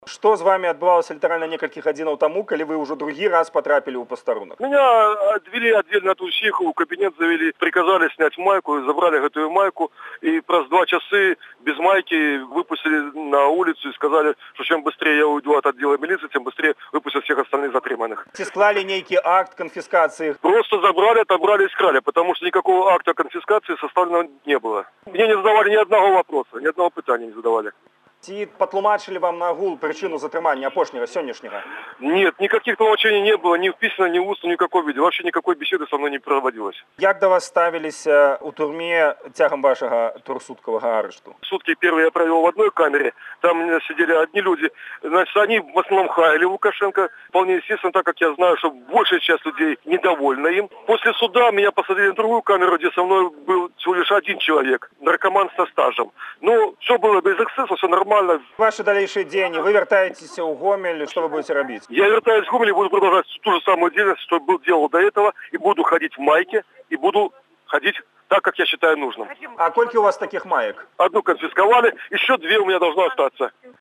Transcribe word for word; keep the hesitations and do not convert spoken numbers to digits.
Што з вами адбывалася літаральна некалькі гадзінаў таму, калі вы ўжо другі раз потрапілі ў пастарунак? Меня отвели отдельно от всех, в кабинет завели, приказали снять майку, забрали эту майку, и праз два часа без майки выпустили на улицу и сказали, что чем быстрее я уйду от отдела милиции, тем быстрее выпустят всех остальных затриманных. Ці склали нейкі акт конфискации? Просто забрали, отобрали и скрали, потому что никакого акта конфискации составлено не было. Мне не задавали ни одного вопроса, ни одного питания не задавали. Ці патлумачылі вам нагул причину затрымання апошняга сённяшняга? Нет, никаких толмачений не было, ни в письменном, ни в устном, никакой видео. Вообще никакой беседы со мной не проводилось. Як до вас ставилися у турме цягам вашего трехсуткового арешту? Сутки первые я провел в одной камере, там сидели одни люди. Значит, они в основном хаяли Лукашенко. Вполне естественно, так как я знаю, что большая часть людей недовольна им. После суда меня посадили в другую камеру, где со мной был всего лишь один человек, наркоман со стажем. Ну, все было без эксцесса, все нормально. Ваши дальнейшие деньги, вы вертаетесь в Гомель, что вы будете робить? Я вертаюсь в Гомель и буду продолжать ту же самую деятельность, что был делал до этого, и буду ходить в майке, и буду ходить так, как я считаю нужным. А сколько у вас таких маек? Одну конфисковали, еще две у меня должно остаться.